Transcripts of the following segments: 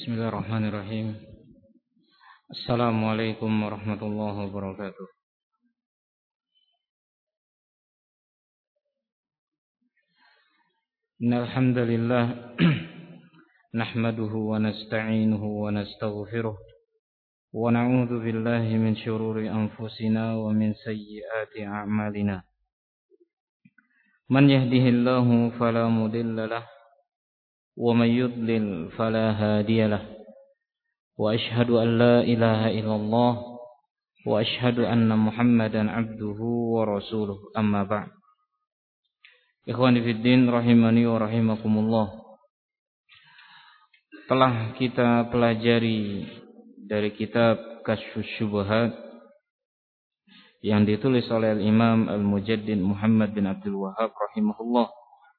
Bismillahirrahmanirrahim. Assalamualaikum warahmatullahi wabarakatuh. Innal hamdalillah nahmaduhu wa nasta'inuhu wa nastaghfiruh wa na'udzu billahi min shururi anfusina wa min sayyiati a'malina. Man yahdihillahu fala mudilla lahu wa man yudlil fala hadiya lahu. Wa ashhadu an la ilaha illallah wa ashhadu anna Muhammadan abduhu wa rasuluh. Amma ba'd. Ikhwani fid din rahimani wa rahimakumullah. Telah kita pelajari dari kitab Kasyfus Syubhat yang ditulis oleh Al-Imam Al-Mujaddid Muhammad bin Abdul Wahhab rahimahullah.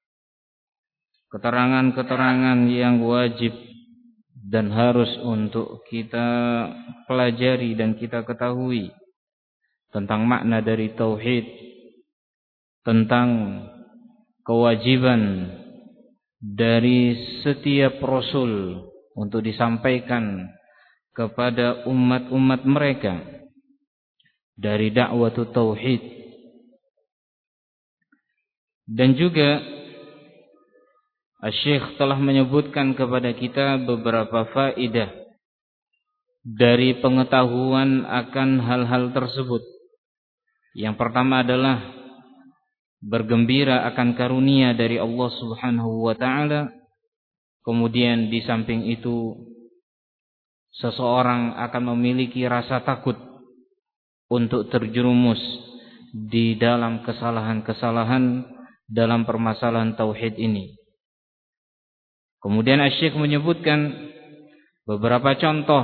Keterangan-keterangan yang wajib dan harus untuk kita pelajari dan kita ketahui tentang makna dari tauhid, tentang kewajiban dari setiap rasul untuk disampaikan kepada umat-umat mereka dari dakwah tauhid. Dan juga Asy-Syaikh telah menyebutkan kepada kita beberapa faedah dari pengetahuan akan hal-hal tersebut. Yang pertama adalah bergembira akan karunia dari Allah Subhanahu wa taala. Kemudian di samping itu seseorang akan memiliki rasa takut untuk terjerumus di dalam kesalahan-kesalahan dalam permasalahan tauhid ini. Kemudian Asy-Syaikh menyebutkan beberapa contoh.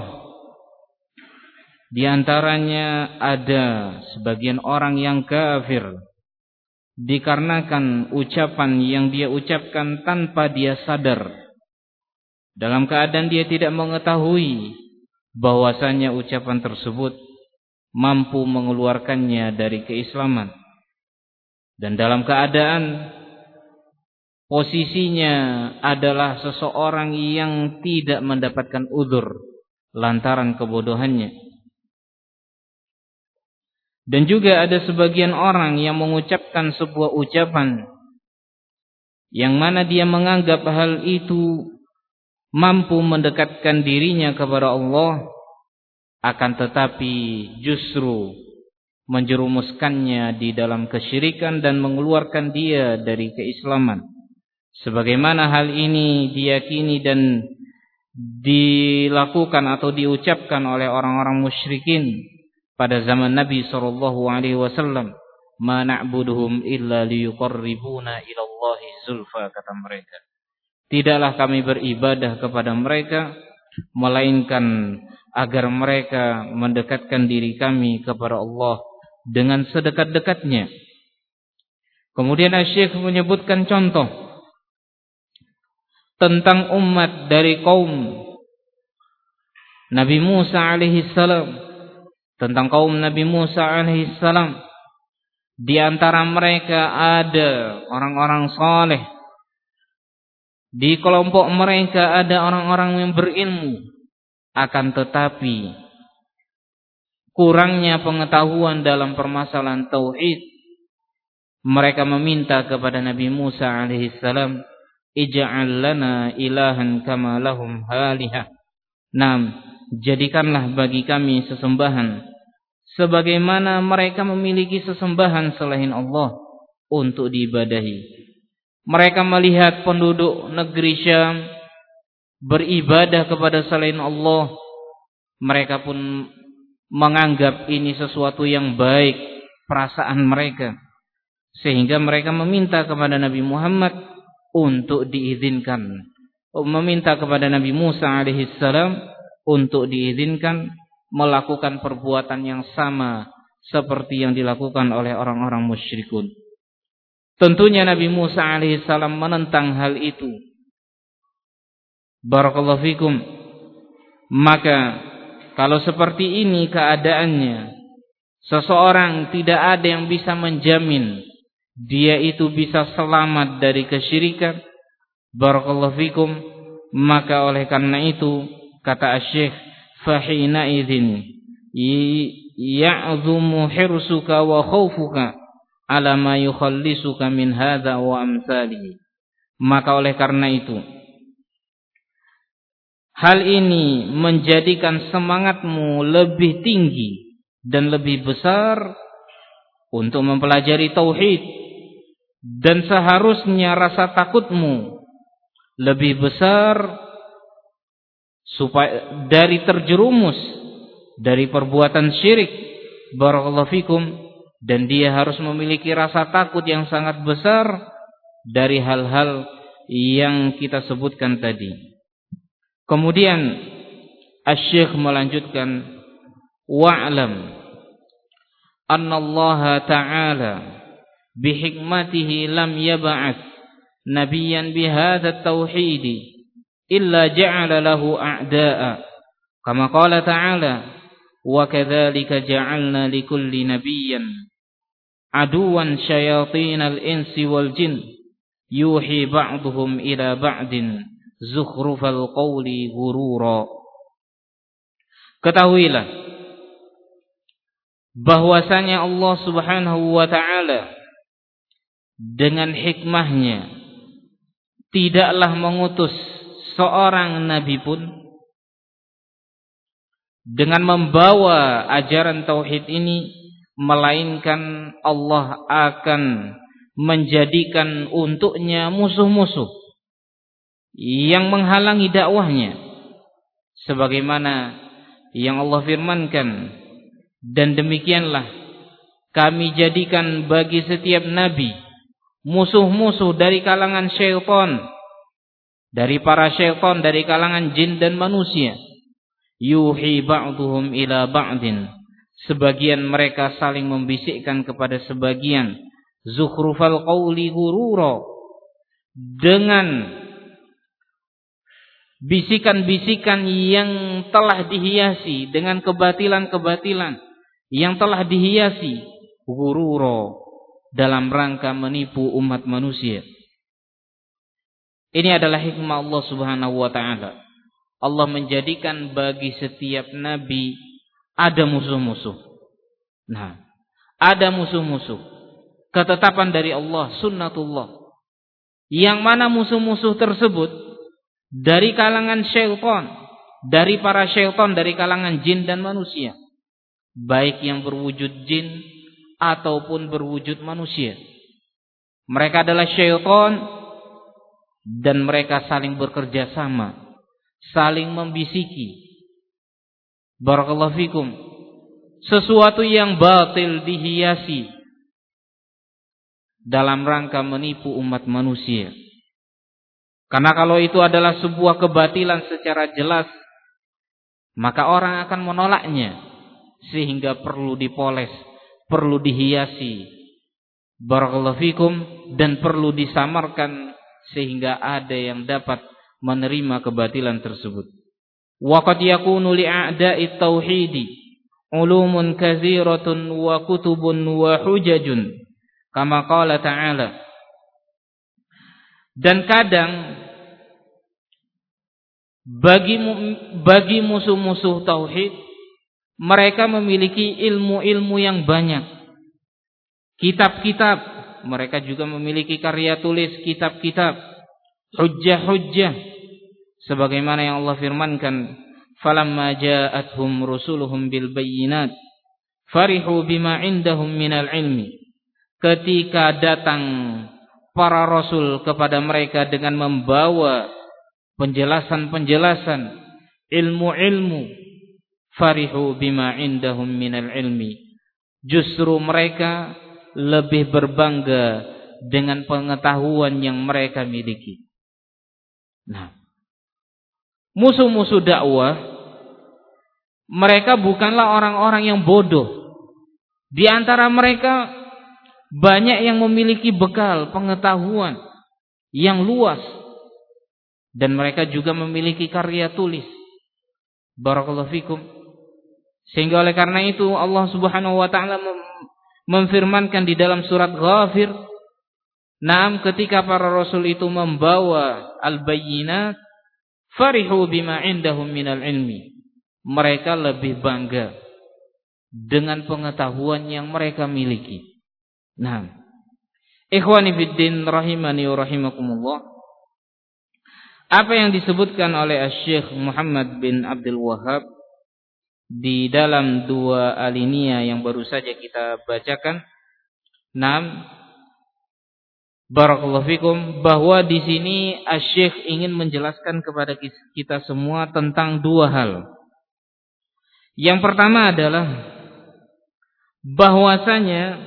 Di antaranya ada sebagian orang yang kafir dikarenakan ucapan yang dia ucapkan tanpa dia sadar, dalam keadaan dia tidak mengetahui bahwasanya ucapan tersebut mampu mengeluarkannya dari keislaman, dan dalam keadaan posisinya adalah seseorang yang tidak mendapatkan udzur lantaran kebodohannya. Dan juga ada sebagian orang yang mengucapkan sebuah ucapan yang mana dia menganggap hal itu mampu mendekatkan dirinya kepada Allah, akan tetapi justru menjerumuskannya di dalam kesyirikan dan mengeluarkan dia dari keislaman. Sebagaimana hal ini diyakini dan dilakukan atau diucapkan oleh orang-orang musyrikin pada zaman Nabi SAW. Ma na'buduhum illa liyuqarribuna ilallahi zulfa, kata mereka. Tidaklah kami beribadah kepada mereka melainkan agar mereka mendekatkan diri kami kepada Allah dengan sedekat-dekatnya. Kemudian Asy-Syaikh menyebutkan contoh tentang umat dari kaum Nabi Musa alaihi salam. Tentang kaum Nabi Musa alaihi salam, di antara mereka ada orang-orang saleh. Di kelompok mereka ada orang-orang yang berilmu, akan tetapi kurangnya pengetahuan dalam permasalahan tauhid. Mereka meminta kepada Nabi Musa alaihi salam, ij'al lana ilahan kama lahum halihah. Jadikanlah bagi kami sesembahan sebagaimana mereka memiliki sesembahan selain Allah untuk diibadahi. Mereka melihat penduduk negeri Syam beribadah kepada selain Allah, mereka pun menganggap ini sesuatu yang baik, perasaan mereka, sehingga mereka meminta kepada Nabi Muhammad untuk diizinkan, meminta kepada Nabi Musa alaihissalam untuk diizinkan melakukan perbuatan yang sama seperti yang dilakukan oleh orang-orang musyrikun. Tentunya Nabi Musa alaihissalam menentang hal itu. Barakallahu fikum. Maka kalau seperti ini keadaannya, seseorang tidak ada yang bisa menjamin dia itu bisa selamat dari kesyirikan. Barakallahu fikum. Maka oleh karena itu Kata Asy-Syaikh, "Fahina idzin ya'dhumu hirsuka wa khaufuka ala ma yukhallisuka min hadza wa amsalihi." Maka oleh karena itu, hal ini menjadikan semangatmu lebih tinggi dan lebih besar untuk mempelajari tauhid, dan seharusnya rasa takutmu lebih besar supaya dari terjerumus dari perbuatan syirik. Barakallahu fikum. Dan dia harus memiliki rasa takut yang sangat besar dari hal-hal yang kita sebutkan tadi. Kemudian Asy-Syaikh melanjutkan, wa'lam anna Allah ta'ala bihikmatihi lam yab'ats nabiyyan bihadza at-tauhid illa ja'ala lahu a'da'a kama qala ta'ala wa kadzalika ja'alna likulli nabiyyin aduwan syayatinal insi wal jin yuhi ba'dhum ila ba'din zukhrufal qawli ghurura. Ketahuilah bahwasanya Allah Subhanahu wa ta'ala dengan hikmahnya tidaklah mengutus seorang nabi pun dengan membawa ajaran tauhid ini, melainkan Allah akan menjadikan untuknya musuh-musuh yang menghalangi dakwahnya, sebagaimana yang Allah firmankan, dan demikianlah kami jadikan bagi setiap nabi musuh-musuh dari kalangan syaitan, dari para syaitan, dari kalangan jin dan manusia. Yuhi ba'duhum ila ba'din, sebagian mereka saling membisikkan kepada sebagian, zukhrufal qawli ghurura, dengan bisikan-bisikan yang telah dihiasi dengan kebatilan-kebatilan, yang telah dihiasi ghurura, dalam rangka menipu umat manusia. Ini adalah hikmah Allah Subhanahu wa ta'ala. Allah menjadikan bagi setiap nabi ada musuh-musuh. Nah, ada musuh-musuh. Ketetapan dari Allah, sunnatullah. Yang mana musuh-musuh tersebut dari kalangan syaitan, dari para syaitan, dari kalangan jin dan manusia, baik yang berwujud jin ataupun berwujud manusia. Mereka adalah syaitan, dan mereka saling bekerja sama, saling membisiki. Barakallahu fikum. Sesuatu yang batil dihiasi dalam rangka menipu umat manusia. Karena kalau itu adalah sebuah kebatilan secara jelas, maka orang akan menolaknya, sehingga perlu dipoles, perlu dihiasi. Barakallahu fikum. Dan perlu disamarkan sehingga ada yang dapat menerima kebatilan tersebut. Wa qad yakunu li'a'da'i tauhidi ulumun katsiratun wa kutubun wa hujajun kama qala ta'ala. Dan kadang bagi musuh-musuh tauhid, mereka memiliki ilmu-ilmu yang banyak, kitab-kitab, mereka juga memiliki karya tulis, kitab-kitab, hujjah-hujjah, sebagaimana yang Allah firmankan, falamma ja'atuhum rusuluhum bil bayyinat farihu bima indahum minal ilmi. Ketika datang para rasul kepada mereka dengan membawa penjelasan-penjelasan, ilmu-ilmu, farihu bima indahum minal ilmi, justru mereka lebih berbangga dengan pengetahuan yang mereka miliki. Nah, musuh-musuh dakwah, mereka bukanlah orang-orang yang bodoh. Di antara mereka banyak yang memiliki bekal pengetahuan yang luas, dan mereka juga memiliki karya tulis. Barakallahu fikum. Sehingga oleh karena itu Allah Subhanahu wa ta'ala memfirmankan di dalam surat Ghafir, naam, ketika para rasul itu membawa al-bayyinat, Farihu bima indahum minal ilmi. Mereka lebih bangga dengan pengetahuan yang mereka miliki. Nah, ikhwani fiddin rahimani wa rahimakumullah. Apa yang disebutkan oleh Syekh Muhammad bin Abdul Wahhab di dalam 2 alinea yang baru saja kita bacakan. Nah, barakallahu fikum, bahwa di sini Syekh ingin menjelaskan kepada kita semua tentang 2 hal. Yang pertama adalah bahwasanya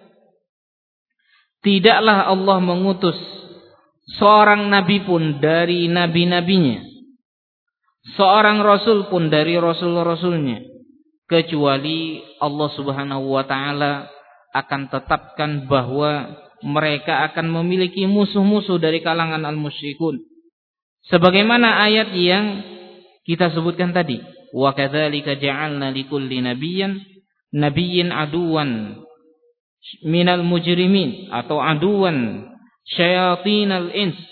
tidaklah Allah mengutus seorang nabi pun dari nabi-nabinya, seorang rasul pun dari rasul-rasulnya, kecuali Allah Subhanahu wa taala akan tetapkan bahwa mereka akan memiliki musuh-musuh dari kalangan al-musyrikun. Sebagaimana ayat yang kita sebutkan tadi, wa kadzalika ja'alna likulli nabiyyin aduwan minal mujrimin, atau aduwan syayatinal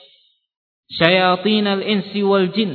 insi wal jin.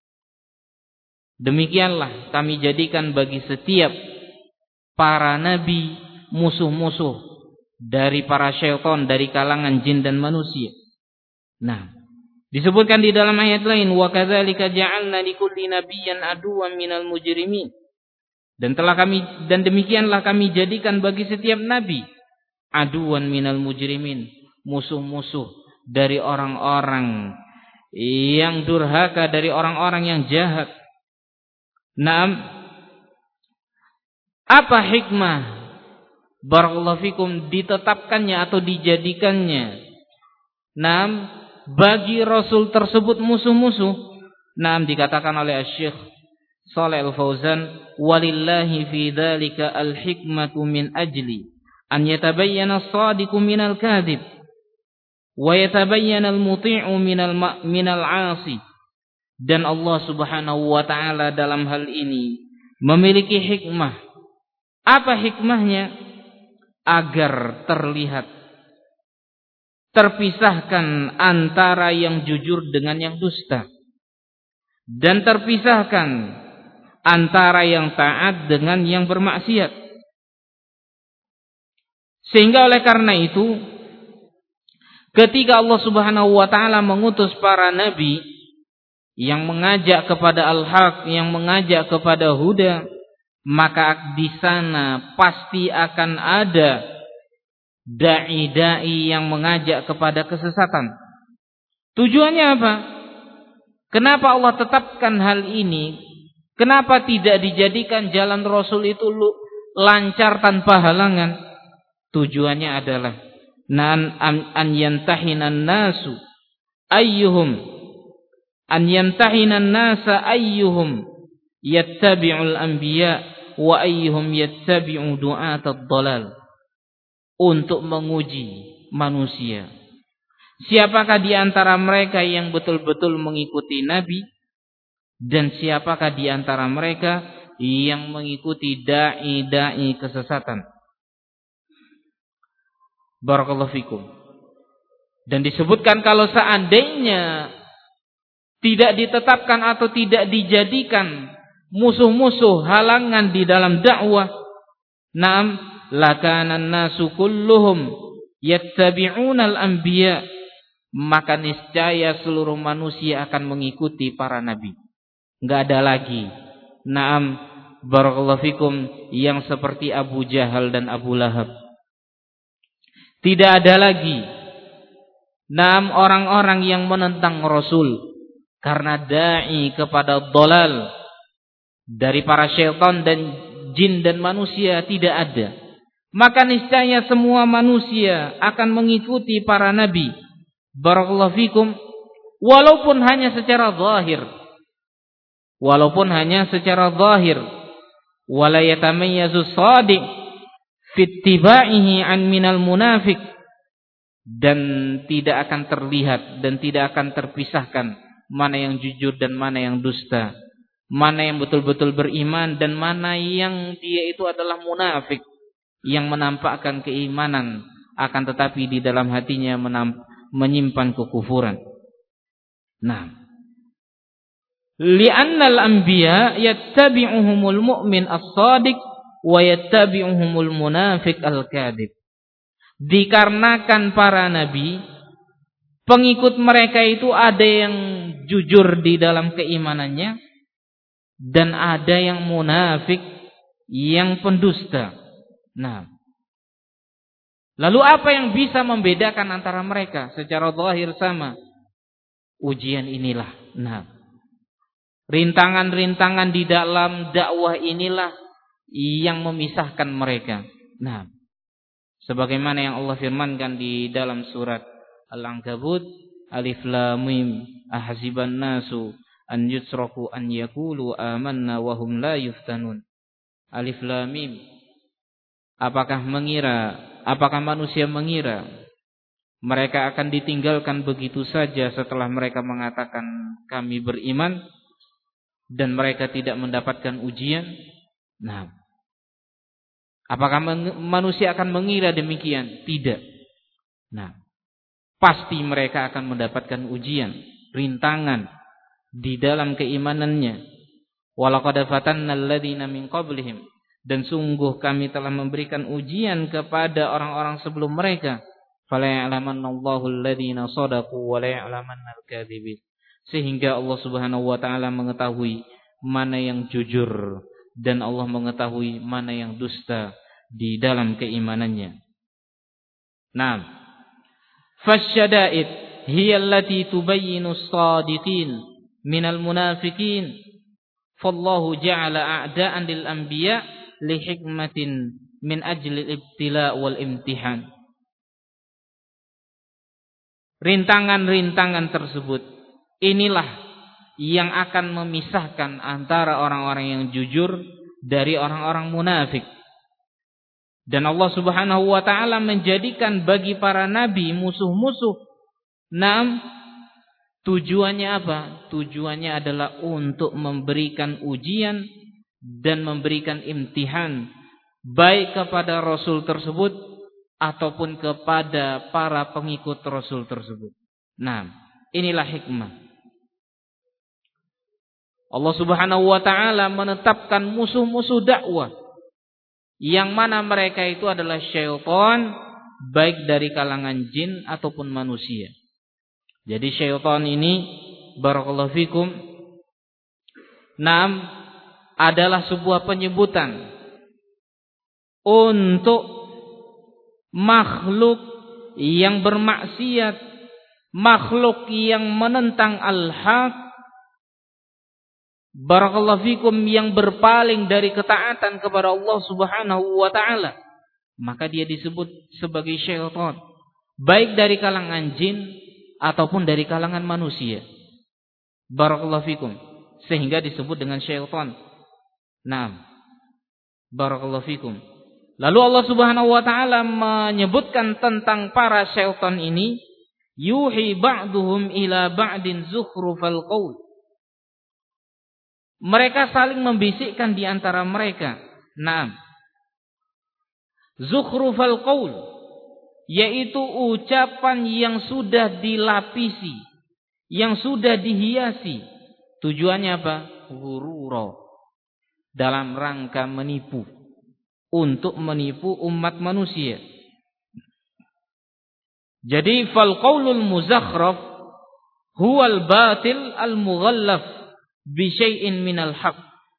Demikianlah kami jadikan bagi setiap para nabi musuh-musuh dari para syaitan dari kalangan jin dan manusia. Nah, disebutkan di dalam ayat lain, wa kadzalika ja'alna likulli nabiyyin aduwan minal mujrimin. Dan demikianlah kami jadikan bagi setiap nabi aduwan minal mujrimin, musuh-musuh dari orang-orang yang durhaka, dari orang-orang yang jahat. Naam, apa hikmah barakallahu fikum ditetapkannya atau dijadikannya naam bagi rasul tersebut musuh-musuh? Naam, dikatakan oleh Syekh Shalih Al-Fauzan, walillahi fi dzalika al-hikmatu min ajli an yatabayyana as-sadiqu minal kadhib wa yatabayyana al-muti'u minal 'asi. Dan Allah Subhanahu wa taala dalam hal ini memiliki hikmah. Apa hikmahnya? Agar terlihat terpisahkan antara yang jujur dengan yang dusta, dan terpisahkan antara yang taat dengan yang bermaksiat. Sehingga oleh karena itu, ketika Allah Subhanahu wa taala mengutus para nabi yang mengajak kepada al-haq, yang mengajak kepada huda, maka di sana pasti akan ada dai-dai yang mengajak kepada kesesatan. Tujuannya apa? Kenapa Allah tetapkan hal ini? Kenapa tidak dijadikan jalan Rasul itu lancar tanpa halangan? Tujuannya adalah an yantahinan nasu ayyuhum an yamtahinan nasa ayyuhum yattabi'ul anbiya wa ayyuhum yattabi'u du'atad dhalal. Untuk menguji manusia, siapakah di antara mereka yang betul-betul mengikuti nabi, dan siapakah di antara mereka yang mengikuti dai-dai kesesatan. Barakallahu fikum. Dan disebutkan kalau seandainya tidak ditetapkan atau tidak dijadikan musuh-musuh halangan di dalam dakwah, na'am lakanan nasu kulluhum yattabi'unal anbiya, maka niscaya seluruh manusia akan mengikuti para nabi. Enggak ada lagi na'am barakallahu fikum yang seperti Abu Jahal dan Abu Lahab. Tidak ada lagi na'am orang-orang yang menentang Rasul karena dai kepada dhalal dari para syaitan dan jin dan manusia, tidak ada. Maka niscaya semua manusia akan mengikuti para nabi. Barakallahu fikum, walaupun hanya secara zahir. Wala yatamayyazu shadiq fi ittiba'ihi an minal munafiq. Dan tidak akan terlihat dan tidak akan terpisahkan mana yang jujur dan mana yang dusta, mana yang betul-betul beriman dan mana yang dia itu adalah munafik, yang menampakkan keimanan akan tetapi di dalam hatinya menyimpan kekufuran. Nah, Li'annal anbiya yattabi'uhumul mu'min as-shadiq wa yattabi'uhumul munafiq al-kadhib. Dikarenakan para nabi, pengikut mereka itu ada yang jujur di dalam keimanannya dan ada yang munafik, yang pendusta. Nah, lalu apa yang bisa membedakan antara mereka? Secara zahir sama. Ujian inilah. Nah, rintangan-rintangan di dalam dakwah inilah yang memisahkan mereka. Nah, sebagaimana yang Allah firmankan di dalam surat Al-Ankabut, Alif Lam Mim, ahasiban nasu an yutraku an yaqulu amanna wa hum la yuftanun. Alif Lam Mim. Apakah manusia mengira mereka akan ditinggalkan begitu saja setelah mereka mengatakan kami beriman dan mereka tidak mendapatkan ujian? Nah, apakah manusia akan mengira demikian? Tidak. Nah, pasti mereka akan mendapatkan ujian, rintangan di dalam keimanannya. Walaqad fatanna alladziina min qablihim, dan sungguh kami telah memberikan ujian kepada orang-orang sebelum mereka. Fala ya'lamannallahu alladziina shadaqu wa la ya'lamannal kadzibin. Sehingga Allah Subhanahu wa taala mengetahui mana yang jujur dan Allah mengetahui mana yang dusta di dalam keimanannya. Naam. Fasyada'id hiya allati tubayyinu as-shadiqin minal munafiqin. Fallahu ja'ala a'da'an lil anbiya' li hikmatin min ajli al-ibtila' wal imtihan. Rintangan-rintangan tersebut inilah yang akan memisahkan antara orang-orang yang jujur dari orang-orang munafik. Dan Allah Subhanahu wa taala menjadikan bagi para nabi musuh-musuh. Naam, tujuannya apa? Tujuannya adalah untuk memberikan ujian dan memberikan imtihan baik kepada Rasul tersebut ataupun kepada para pengikut Rasul tersebut. Nah, inilah hikmah. Allah Subhanahu wa taala menetapkan musuh-musuh dakwah yang mana mereka itu adalah syaitan, baik dari kalangan jin ataupun manusia. Jadi syaitan ini, barakallahu fikum, naam, adalah sebuah penyebutan untuk makhluk yang bermaksiat, makhluk yang menentang al-haq, barakallahu fikum, yang berpaling dari ketaatan kepada Allah Subhanahu wa taala, maka dia disebut sebagai syaitan, baik dari kalangan jin ataupun dari kalangan manusia. Barakallahu fikum, sehingga disebut dengan syaitan. Naam, barakallahu fikum. Lalu Allah Subhanahu wa taala menyebutkan tentang para syaitan ini, yuhi ba'duhum ila ba'din zukhrufal qaul. Mereka saling membisikkan di antara mereka. Naam. Zukhrufal qaul, yaitu ucapan yang sudah dilapisi, yang sudah dihiasi. Tujuannya apa? Ghurura, dalam rangka menipu, untuk menipu umat manusia. Jadi fal qaulul muzakhraf huwal batil al mughallaf bi syai'in minal haqq.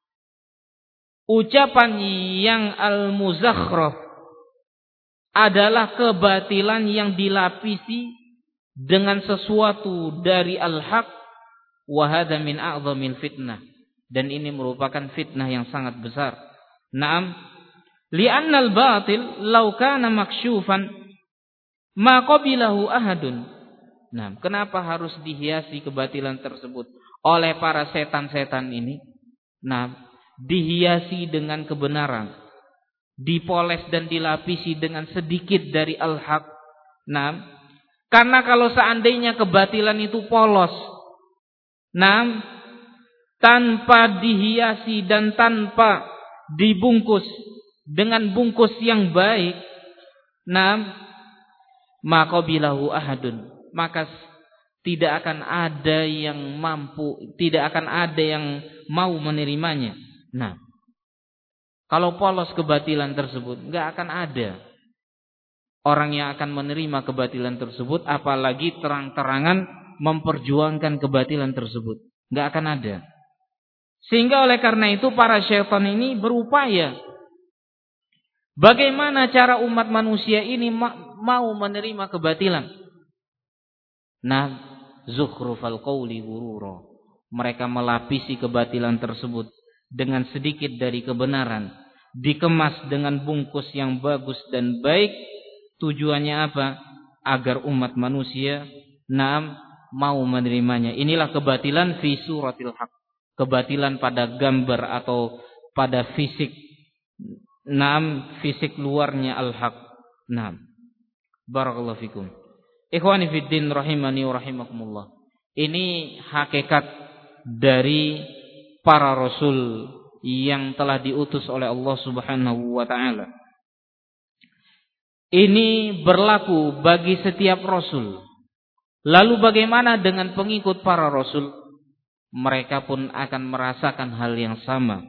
Ucapan yang al muzakhraf adalah kebatilan yang dilapisi dengan sesuatu dari al-haq, wa hadza min a'dhamil fitnah, dan ini merupakan fitnah yang sangat besar. Naam, li'anna al-batil law kana maksyufan ma qabilahu ahadun. Nah, kenapa harus dihiasi kebatilan tersebut oleh para setan-setan ini? Nah, dihiasi dengan kebenaran, dipoles dan dilapisi dengan sedikit dari al-haq. Nah, karena kalau seandainya kebatilan itu polos, nah, tanpa dihiasi dan tanpa dibungkus dengan bungkus yang baik, nah, maka bilahu ahadun, maka tidak akan ada yang mampu, tidak akan ada yang mau menerimanya. Nah, kalau polos kebatilan tersebut, enggak akan ada orang yang akan menerima kebatilan tersebut, apalagi terang-terangan memperjuangkan kebatilan tersebut. Enggak akan ada. Sehingga oleh karena itu para syaitan ini berupaya bagaimana cara umat manusia ini mau menerima kebatilan. Nah, zukhrufal qawli ghurura. Mereka melapisi kebatilan tersebut dengan sedikit dari kebenaran, dikemas dengan bungkus yang bagus dan baik. Tujuannya apa? Agar umat manusia mau menerimanya. Inilah kebatilan fi suratil haq. Kebatilan pada gambar atau pada fisik. Fisik luarnya al-haq. Barakallahu fikum. Ikhwani fid din rahimani wa rahimakumullah. Ini hakikat dari para rasul yang telah diutus oleh Allah Subhanahu wa taala. Ini berlaku bagi setiap rasul. Lalu bagaimana dengan pengikut para rasul? Mereka pun akan merasakan hal yang sama.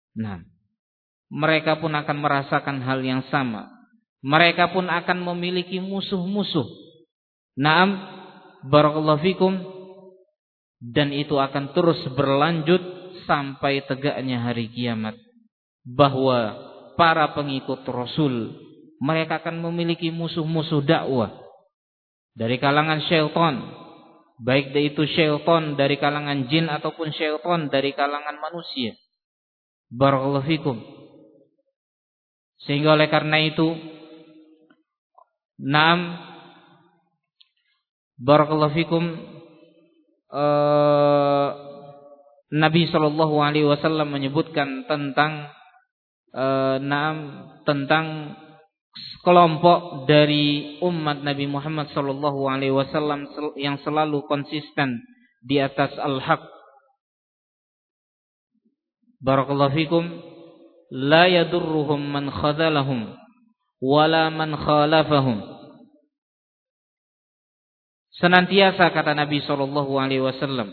Mereka pun akan merasakan hal yang sama. Mereka pun akan memiliki musuh-musuh. Barakallahu fikum. Dan itu akan terus berlanjut sampai tegaknya hari kiamat. Bahwa para pengikut Rasul, mereka akan memiliki musuh-musuh dakwah. Dari kalangan syaitan. Baik itu syaitan dari kalangan jin ataupun syaitan dari kalangan manusia. Barakallahu fikum. Sehingga oleh karena itu, barakallahu fikum, Nabi SAW menyebutkan tentang tentang kelompok dari umat Nabi Muhammad SAW yang selalu konsisten di atas al-haq. Barakallahu fikum, la yadurruhum man khadalahum wala man khalafahum. Senantiasa kata Nabi SAW,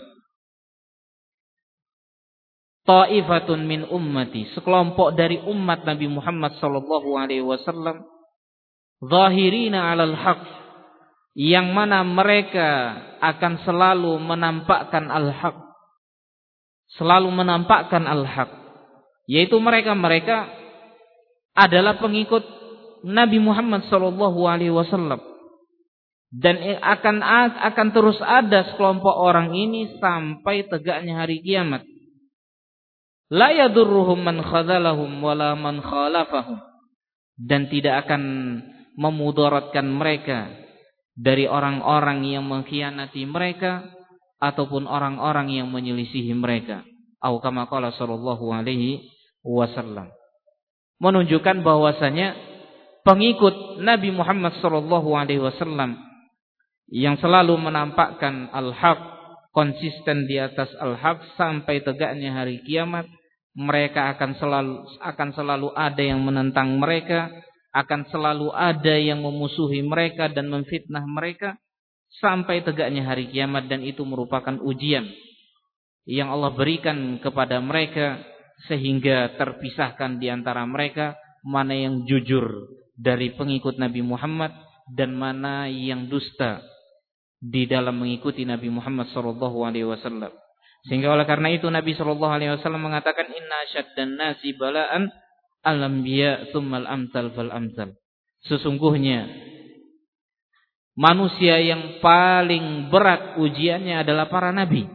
ta'ifatun min ummati, sekelompok dari umat Nabi Muhammad SAW, zahirina 'alal haq, yang mana mereka akan selalu menampakkan al-haq, selalu menampakkan al-haq, yaitu mereka adalah pengikut Nabi Muhammad SAW. Dan akan terus ada sekelompok orang ini sampai tegaknya hari kiamat. La yadurruhum man khadalahum wala man khalafahum. Dan tidak akan memudaratkan mereka dari orang-orang yang mengkhianati mereka ataupun orang-orang yang menyelisihi mereka. Atau kama qala sallallahu alaihi wasallam. Menunjukkan bahwasanya pengikut Nabi Muhammad sallallahu alaihi wasallam yang selalu menampakkan al-haq, konsisten di atas al-haq sampai tegaknya hari kiamat, mereka akan selalu ada yang menentang mereka, akan selalu ada yang memusuhi mereka dan memfitnah mereka sampai tegaknya hari kiamat. Dan itu merupakan ujian yang Allah berikan kepada mereka sehingga terpisahkan di antara mereka mana yang jujur dari pengikut Nabi Muhammad dan mana yang dusta di dalam mengikuti Nabi Muhammad SAW. Sehingga oleh karena itu Nabi SAW mengatakan, inna syaddan nasi bala'an al-anbiya tsummal amsal fal amsal. Sesungguhnya manusia yang paling berat ujiannya adalah para nabi.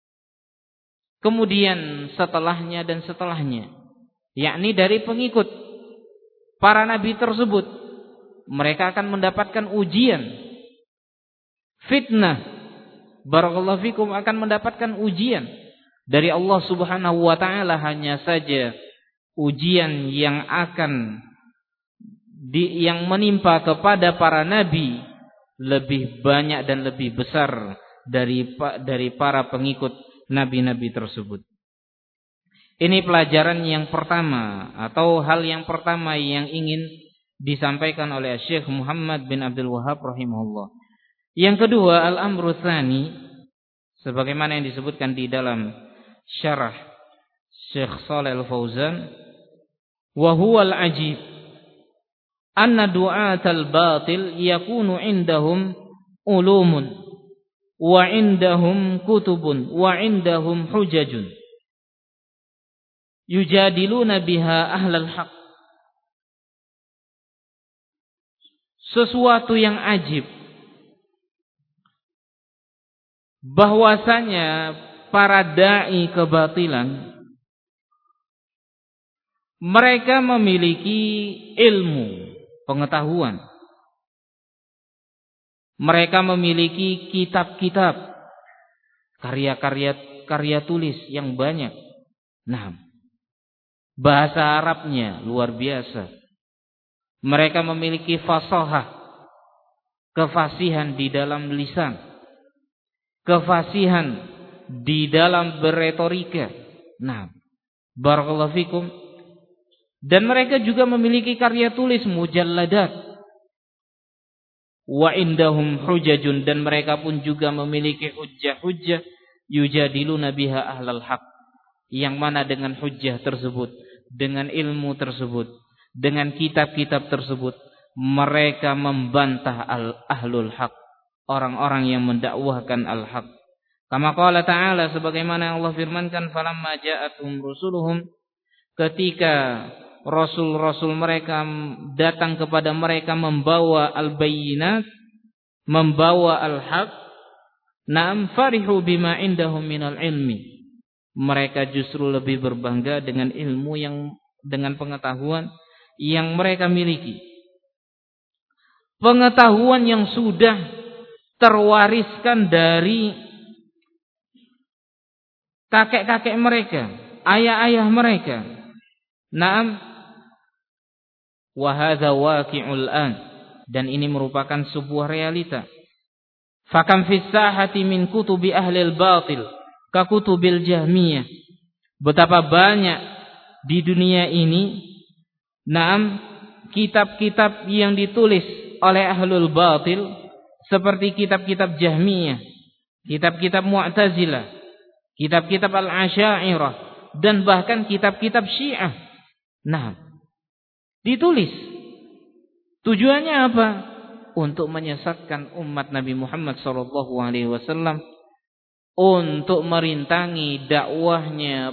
Kemudian setelahnya dan setelahnya, yakni dari pengikut para nabi tersebut, mereka akan mendapatkan ujian, fitnah, barakallahu fikum, akan mendapatkan ujian dari Allah Subhanahu wa taala. Hanya saja ujian yang yang menimpa kepada para nabi lebih banyak dan lebih besar dari para pengikut nabi-nabi tersebut. Ini pelajaran yang pertama atau hal yang pertama yang ingin disampaikan oleh Syekh Muhammad bin Abdul Wahhab rahimahullah. Yang kedua, al-amru tsani, sebagaimana yang disebutkan di dalam syarah Syekh Shalih Al-Fauzan, wa huwa al-ajib anna du'atal batil yakunu indahum ulumun wa indahum kutubun wa indahum hujajun yujadiluna biha ahlal haq. Sesuatu yang ajib bahwasanya para dai kebatilan mereka memiliki ilmu, pengetahuan. Mereka memiliki kitab-kitab, karya tulis yang banyak. Nah, bahasa Arabnya luar biasa. Mereka memiliki fasahah, kefasihan di dalam lisan, kefasihan di dalam berretorika. Nah, barakallahu fikum. Dan mereka juga memiliki karya tulis mujalladat. Wa indahum hujajun, dan mereka pun juga memiliki hujjah-hujjah yujadiluna biha ahlal haq, yang mana dengan hujjah tersebut, dengan ilmu tersebut, dengan kitab-kitab tersebut, mereka membantah ahlul haq, orang-orang yang mendakwahkan al-haq. Kama qala ta'ala, sebagaimana Allah firmankan, falamma ja'atuhum rusuluhum, ketika rasul-rasul mereka datang kepada mereka membawa al-bayyinat, membawa al-haq, na'am farihu bima indahum minal ilmi, mereka justru lebih berbangga dengan ilmu yang, dengan pengetahuan yang mereka miliki, pengetahuan yang sudah terwariskan dari kakek-kakek mereka, ayah-ayah mereka. Naam, wa hadza waqi'ul an, dan ini merupakan sebuah realita. Fakam fis sahati min kutubi ahli al-batil ka kutubil jahmiyah. Betapa banyak di dunia ini, naam, kitab-kitab yang ditulis oleh ahlul batil, seperti kitab-kitab Jahmiyah, kitab-kitab Mu'tazilah, kitab-kitab Al-Asy'ariyah, dan bahkan kitab-kitab Syiah. Nah, ditulis. Tujuannya apa? Untuk menyesatkan umat Nabi Muhammad SAW, untuk merintangi dakwahnya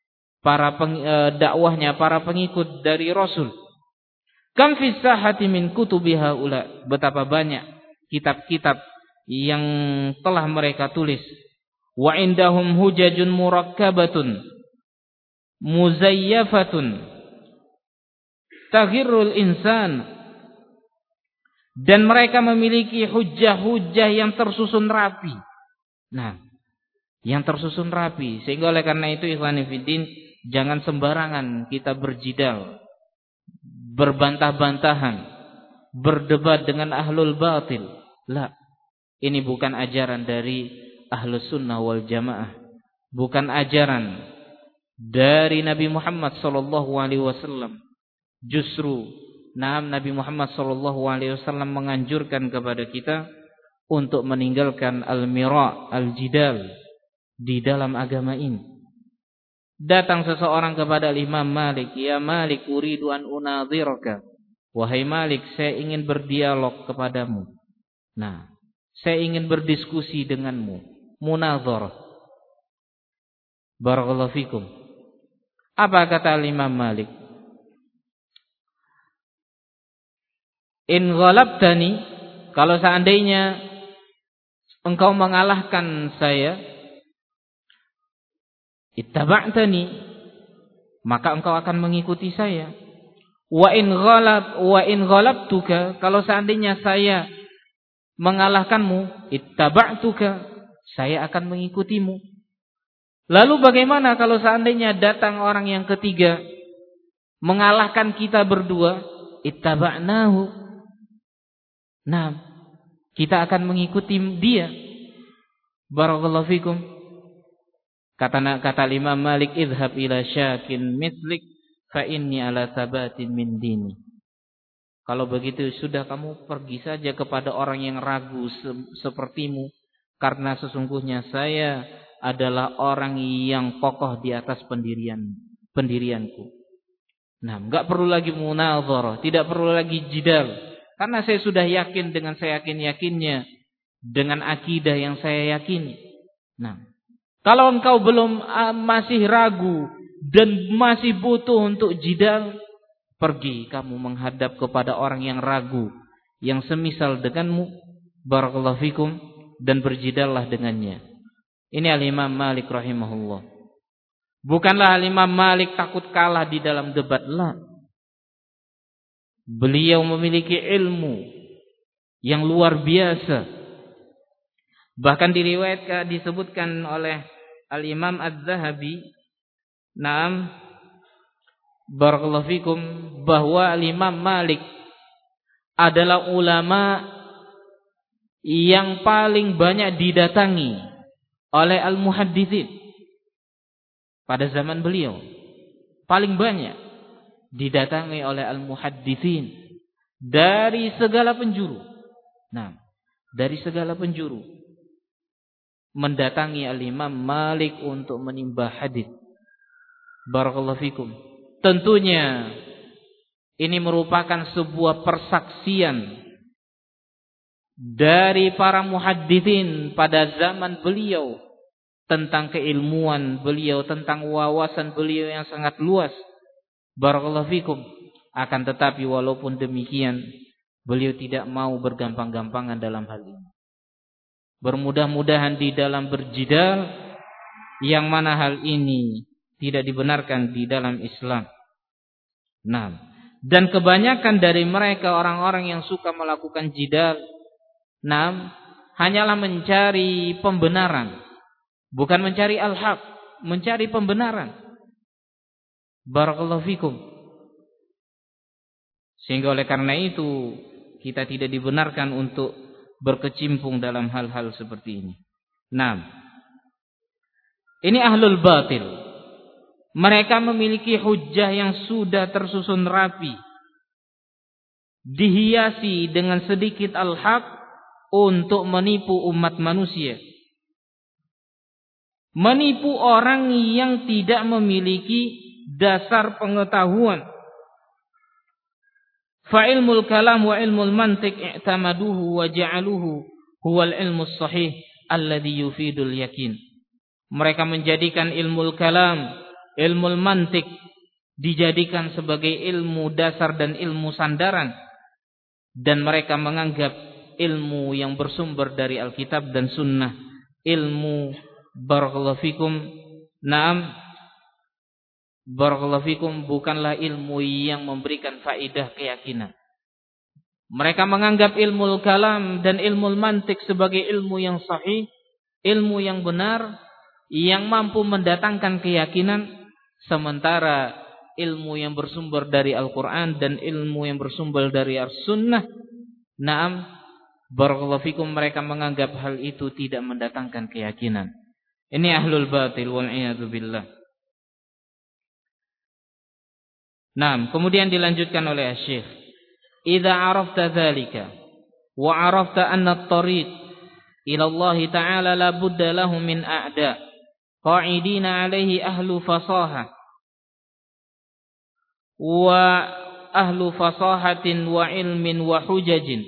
para pengikut dari Rasul. Kam fis sahati min kutubi haula, betapa banyak kitab-kitab yang telah mereka tulis. Wa indahum hujajun murakkabatun muzayyafatun taghirrul insan, dan mereka memiliki hujjah-hujjah yang tersusun rapi. Nah, yang tersusun rapi, sehingga oleh karena itu ikhwani fiddin, jangan sembarangan kita berjidal, berbantah-bantahan, berdebat dengan ahlul batil. La, ini bukan ajaran dari ahlus sunnah wal jamaah, bukan ajaran dari Nabi Muhammad SAW. Justru Nabi Muhammad SAW menganjurkan kepada kita untuk meninggalkan al-mira', al-jidal di dalam agama ini. Datang seseorang kepada Imam Malik, ya Malik, uridu an unadhiraka, wahai Malik, saya ingin berdialog kepadamu. Nah, saya ingin berdiskusi denganmu, munadharah. Barakallahu fikum. Apa kata Imam Malik? In ghalabtani, kalau seandainya engkau mengalahkan saya, ittaba'tani, maka engkau akan mengikuti saya. Wa in ghalabtuka, kalau seandainya saya mengalahkanmu, ittaba'tuka, saya akan mengikutimu. Lalu bagaimana kalau seandainya datang orang yang ketiga mengalahkan kita berdua, ittaba'nahu. Nah, kita akan mengikuti dia. Barakallahu fikum. Kata Imam Malik, idhab ila syakin mislik fa inni ala thabatin min dini. Kalau begitu sudah kamu pergi saja kepada orang yang ragu sepertimu, karena sesungguhnya saya adalah orang yang kokoh di atas pendirianku. Nah, enggak perlu lagi munazarah, tidak perlu lagi jidal, karena saya sudah yakin dengan saya yakinnya dengan akidah yang saya yakini. Nah, kalau engkau belum masih ragu dan masih butuh untuk jidal, pergi kamu menghadap kepada orang yang ragu, yang semisal denganmu, barakallahu fikum, dan berjidallah dengannya. Ini Al-Imam Malik rahimahullah. Bukanlah Al-Imam Malik takut kalah di dalam debat, lah. Beliau memiliki ilmu yang luar biasa. Bahkan diriwayatkan, disebutkan oleh Al-Imam Az-Zahabi, naam, barakallahu fikum, bahwa Al-Imam Malik adalah ulama yang paling banyak didatangi oleh al-muhadditsin pada zaman beliau. Paling banyak didatangi oleh al-muhadditsin dari segala penjuru. Nah, dari segala penjuru mendatangi Al-Imam Malik untuk menimba hadis. Barakallahu fikum. Tentunya ini merupakan sebuah persaksian dari para muhadditsin pada zaman beliau tentang keilmuan beliau, tentang wawasan beliau yang sangat luas. Barakallahu fikum. Akan tetapi walaupun demikian, beliau tidak mau bergampang-gampangan dalam hal ini. Bermudah-mudahan di dalam berjidal, yang mana hal ini tidak dibenarkan di dalam Islam. Nah, dan kebanyakan dari mereka orang-orang yang suka melakukan jidal, nah, hanyalah mencari pembenaran, bukan mencari al-haq, mencari pembenaran. Barakallahu fikum. Sehingga oleh karena itu kita tidak dibenarkan untuk berkecimpung dalam hal-hal seperti ini. Nah, ini ahlul batil. Mereka memiliki hujjah yang sudah tersusun rapi, dihiasi dengan sedikit al-haq untuk menipu umat manusia, menipu orang yang tidak memiliki dasar pengetahuan. Fa ilmul kalam wa ilmul mantiq i'tamaduhu wa ja'aluhu huwal ilmus sahih alladhi yufidul yakin. Mereka menjadikan ilmul kalam, ilmul mantiq dijadikan sebagai ilmu dasar dan ilmu sandaran, dan mereka menganggap ilmu yang bersumber dari Alkitab dan Sunnah, ilmu barakallahu fikum, naam, barakallahu fikum, bukanlah ilmu yang memberikan faedah keyakinan. Mereka menganggap ilmu kalam dan ilmu mantik sebagai ilmu yang sahih, ilmu yang benar, yang mampu mendatangkan keyakinan, sementara ilmu yang bersumber dari Al-Quran dan ilmu yang bersumber dari As-Sunnah, naam, barakallahu fikum, mereka menganggap hal itu tidak mendatangkan keyakinan. Ini ahlul batil wal'iyadu billah. Nah, kemudian dilanjutkan oleh Syekh, "Idza 'arafta dzalika wa 'arafta anna at-tariq ila Allah Ta'ala la budda lahu min a'da qa'idina 'alaihi ahlu fasahah wa ahlu fasahatin wa ilmin wa hujajin."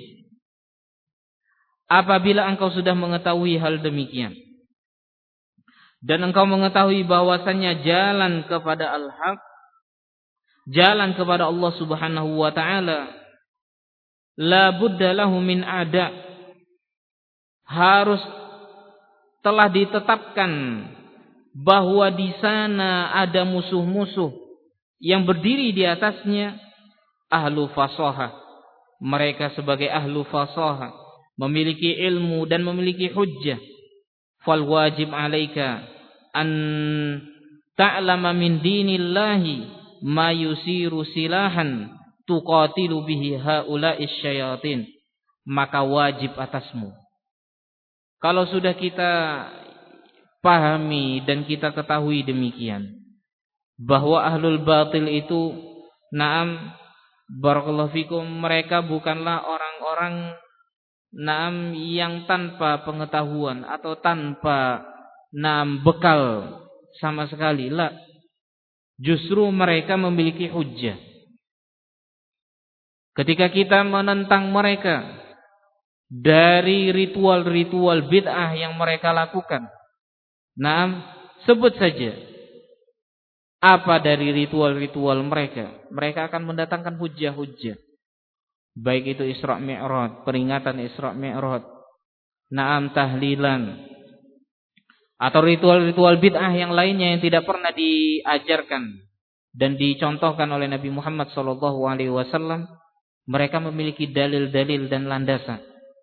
Apabila engkau sudah mengetahui hal demikian dan engkau mengetahui bahwasannya jalan kepada al-haq, jalan kepada Allah Subhanahu wa ta'ala, la budda lahu min ada, harus telah ditetapkan bahwa di sana ada musuh-musuh yang berdiri di atasnya, ahlu fasahah. Mereka sebagai ahlu fasahah memiliki ilmu dan memiliki hujjah. Fal wajib alaika an ta'lama min dinillahi ma yusiru silahan tuqatilu bihi haula'is syayatin. Maka wajib atasmu, kalau sudah kita pahami dan kita ketahui demikian, bahwa ahlul batil itu, naam, Barakallahu fikum, mereka bukanlah orang-orang yang tanpa pengetahuan atau tanpa bekal sama sekali. La. Justru mereka memiliki hujjah. Ketika kita menentang mereka dari ritual-ritual bid'ah yang mereka lakukan, sebut saja apa dari ritual-ritual mereka. Mereka akan mendatangkan hujjah-hujjah. Baik itu Isra Mi'raj, peringatan Isra Mi'raj, tahlilan, atau ritual-ritual bid'ah yang lainnya yang tidak pernah diajarkan dan dicontohkan oleh Nabi Muhammad SAW. Mereka memiliki dalil-dalil dan landasan.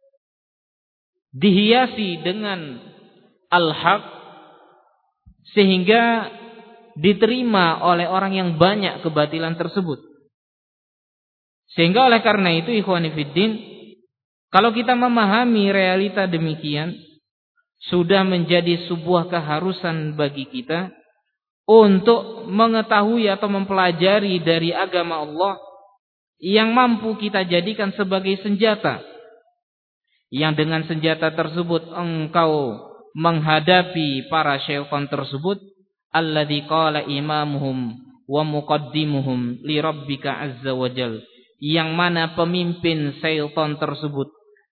Dihiasi dengan al-haq sehingga diterima oleh orang yang banyak kebatilan tersebut. Sehingga oleh karena itu ikhwani fiddin, kalau kita memahami realita demikian, sudah menjadi sebuah keharusan bagi kita untuk mengetahui atau mempelajari dari agama Allah yang mampu kita jadikan sebagai senjata, yang dengan senjata tersebut engkau menghadapi para syaitan tersebut. Alladzi qala imamuhum wa muqaddimuhum li rabbika azza wa jal, yang mana pemimpin syaitan tersebut,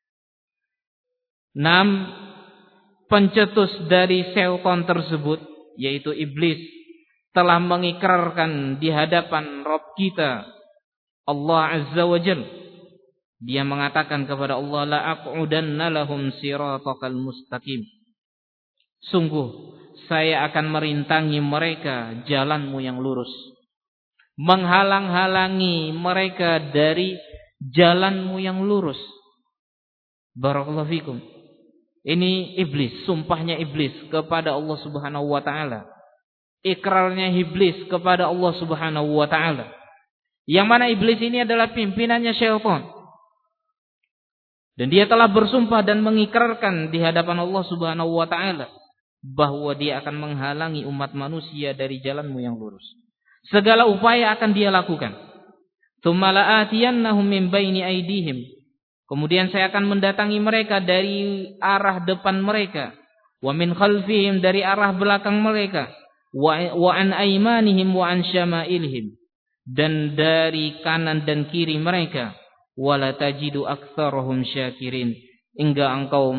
pencetus dari syaitan tersebut, yaitu iblis, telah mengikrarkan di hadapan Rabb kita Allah azza wa jal. Dia mengatakan kepada Allah, la aqudanna lahum siratakal mustaqim, sungguh saya akan merintangi mereka jalanmu yang lurus, menghalang-halangi mereka dari jalanmu yang lurus. Barakallahu fikum. Ini iblis, sumpahnya iblis kepada Allah Subhanahu wa taala. Ikrarnya iblis kepada Allah Subhanahu wa taala. Yang mana iblis ini adalah pimpinannya syaitan. Dan dia telah bersumpah dan mengikrarkan di hadapan Allah Subhanahu wa taala bahwa dia akan menghalangi umat manusia dari jalanmu yang lurus. Segala upaya akan dia lakukan. Tsumma la'atiyannahum min baini aydihim. Kemudian saya akan mendatangi mereka dari arah depan mereka, wa min khalfihim, dari arah belakang mereka, wa an aymanihim wa an syama'ilihim, dan dari kanan dan kiri mereka. Wala tajidu aktsarahum syakirin, hingga engkau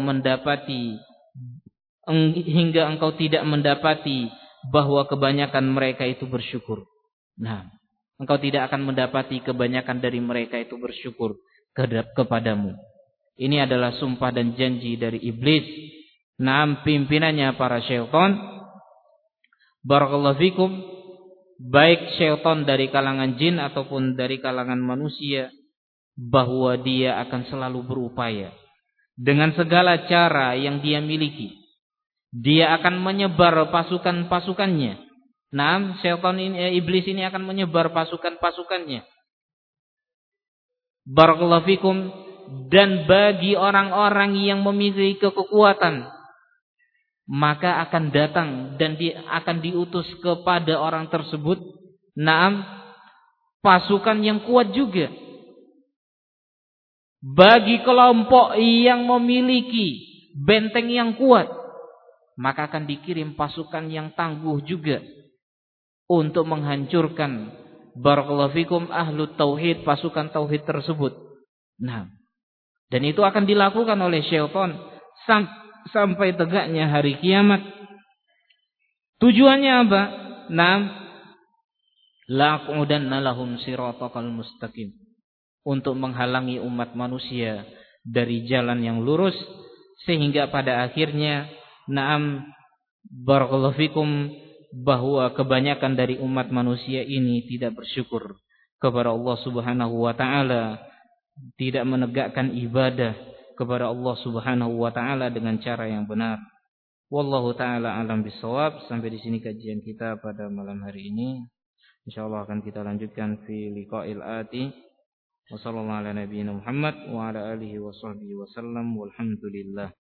tidak mendapati bahwa kebanyakan mereka itu bersyukur. Engkau tidak akan mendapati kebanyakan dari mereka itu bersyukur kepadamu. Ini adalah sumpah dan janji dari iblis, pimpinannya para syaitan. Barakallahu fikum. Baik syaitan dari kalangan jin ataupun dari kalangan manusia, bahwa dia akan selalu berupaya dengan segala cara yang dia miliki. Dia akan menyebar pasukan-pasukannya. Syaitan ini, iblis ini akan menyebar pasukan-pasukannya. Barakallahu fikum. Dan bagi orang-orang yang memiliki kekuatan, maka akan datang dan akan diutus kepada orang tersebut pasukan yang kuat juga. Bagi kelompok yang memiliki benteng yang kuat, maka akan dikirim pasukan yang tangguh juga untuk menghancurkan, barakallahu fikum, ahlu tauhid, pasukan tauhid tersebut. Dan itu akan dilakukan oleh syaitan sampai tegaknya hari kiamat. Tujuannya apa? La'qudanna lahum siratakal mustaqim, untuk menghalangi umat manusia dari jalan yang lurus, sehingga pada akhirnya barakallahu fikum, bahwa kebanyakan dari umat manusia ini tidak bersyukur kepada Allah Subhanahu wa taala, tidak menegakkan ibadah kepada Allah Subhanahu wa taala dengan cara yang benar. Wallahu taala alam bisawab. Sampai di sini kajian kita pada malam hari ini. Insyaallah akan kita lanjutkan fi liqa'il ati. Wassallallahu ala nabiyyina Muhammad wa ala alihi wa sahbihi wasallam. Walhamdulillah.